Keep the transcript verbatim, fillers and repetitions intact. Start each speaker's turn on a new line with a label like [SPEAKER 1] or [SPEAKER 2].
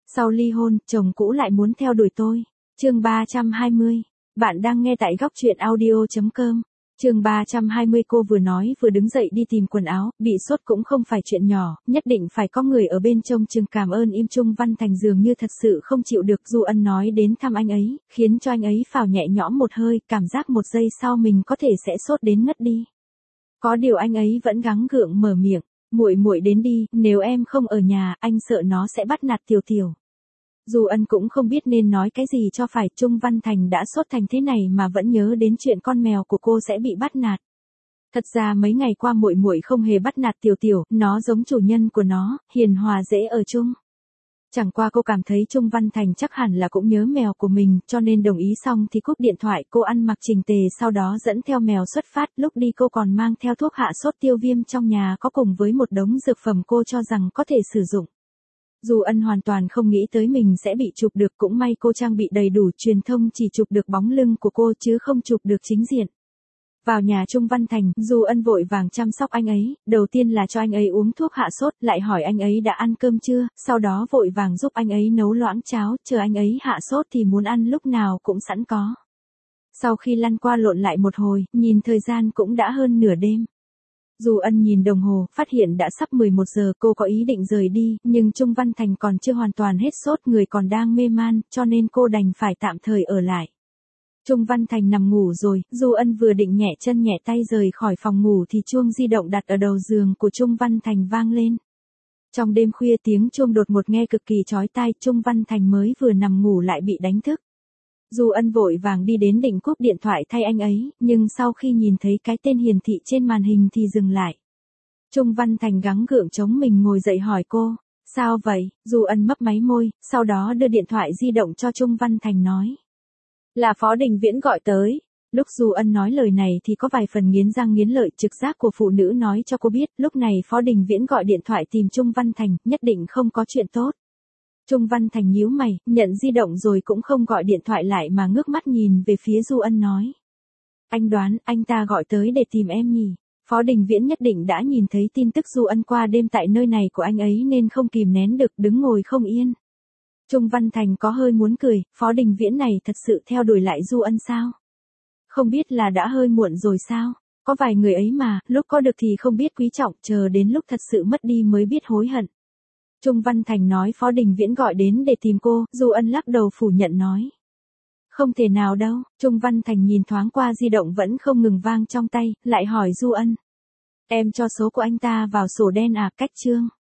[SPEAKER 1] Sau ly hôn, chồng cũ lại muốn theo đuổi tôi. Chương ba trăm hai mươi. Bạn đang nghe tại góc truyện audio chấm com. Chương ba trăm hai mươi. Cô vừa nói vừa đứng dậy đi tìm quần áo, bị sốt cũng không phải chuyện nhỏ, nhất định phải có người ở bên trông chừng. Cảm ơn im. Trung Văn Thành dường như thật sự không chịu được Du Ân nói đến thăm anh ấy, khiến cho anh ấy phào nhẹ nhõm một hơi, cảm giác một giây sau mình có thể sẽ sốt đến ngất đi. Có điều anh ấy vẫn gắng gượng mở miệng, muội muội đến đi, nếu em không ở nhà, anh sợ nó sẽ bắt nạt Tiểu Tiểu. Du Ân cũng không biết nên nói cái gì cho phải. Trung Văn Thành đã sốt thành thế này mà vẫn nhớ đến chuyện con mèo của cô sẽ bị bắt nạt. Thật ra mấy ngày qua muội muội không hề bắt nạt Tiểu Tiểu, nó giống chủ nhân của nó, hiền hòa dễ ở chung. Chẳng qua cô cảm thấy Trung Văn Thành chắc hẳn là cũng nhớ mèo của mình, cho nên đồng ý xong thì cúp điện thoại. Cô ăn mặc chỉnh tề, sau đó dẫn theo mèo xuất phát. Lúc đi cô còn mang theo thuốc hạ sốt tiêu viêm trong nhà có cùng với một đống dược phẩm cô cho rằng có thể sử dụng. Du Ân hoàn toàn không nghĩ tới mình sẽ bị chụp được, cũng may cô trang bị đầy đủ truyền thông, chỉ chụp được bóng lưng của cô chứ không chụp được chính diện. Vào nhà Trung Văn Thành, Du Ân vội vàng chăm sóc anh ấy, đầu tiên là cho anh ấy uống thuốc hạ sốt, lại hỏi anh ấy đã ăn cơm chưa, sau đó vội vàng giúp anh ấy nấu loãng cháo, chờ anh ấy hạ sốt thì muốn ăn lúc nào cũng sẵn có. Sau khi lăn qua lộn lại một hồi, nhìn thời gian cũng đã hơn nửa đêm. Du Ân nhìn đồng hồ, phát hiện đã sắp mười một giờ. Cô có ý định rời đi, nhưng Trung Văn Thành còn chưa hoàn toàn hết sốt, người còn đang mê man, cho nên cô đành phải tạm thời ở lại. Trung Văn Thành nằm ngủ rồi, Du Ân vừa định nhẹ chân nhẹ tay rời khỏi phòng ngủ thì chuông di động đặt ở đầu giường của Trung Văn Thành vang lên. Trong đêm khuya tiếng chuông đột ngột nghe cực kỳ chói tai, Trung Văn Thành mới vừa nằm ngủ lại bị đánh thức. Du Ân vội vàng đi đến định cúp điện thoại thay anh ấy, nhưng sau khi nhìn thấy cái tên hiển thị trên màn hình thì dừng lại. Trung Văn Thành gắng gượng chống mình ngồi dậy hỏi cô, sao vậy? Du Ân mấp máy môi, sau đó đưa điện thoại di động cho Trung Văn Thành nói. Là Phó Đình Viễn gọi tới. Lúc Du Ân nói lời này thì có vài phần nghiến răng nghiến lợi, trực giác của phụ nữ nói cho cô biết, lúc này Phó Đình Viễn gọi điện thoại tìm Trung Văn Thành, nhất định không có chuyện tốt. Trung Văn Thành nhíu mày, nhận di động rồi cũng không gọi điện thoại lại mà ngước mắt nhìn về phía Du Ân nói. Anh đoán, anh ta gọi tới để tìm em nhỉ? Phó Đình Viễn nhất định đã nhìn thấy tin tức Du Ân qua đêm tại nơi này của anh ấy nên không kìm nén được, đứng ngồi không yên. Trung Văn Thành có hơi muốn cười, Phó Đình Viễn này thật sự theo đuổi lại Du Ân sao? Không biết là đã hơi muộn rồi sao? Có vài người ấy mà, lúc có được thì không biết quý trọng, chờ đến lúc thật sự mất đi mới biết hối hận. Trung Văn Thành nói Phó Đình Viễn gọi đến để tìm cô, Du Ân lắc đầu phủ nhận nói. Không thể nào đâu. Trung Văn Thành nhìn thoáng qua di động vẫn không ngừng vang trong tay, lại hỏi Du Ân. Em cho số của anh ta vào sổ đen à? Cách chương.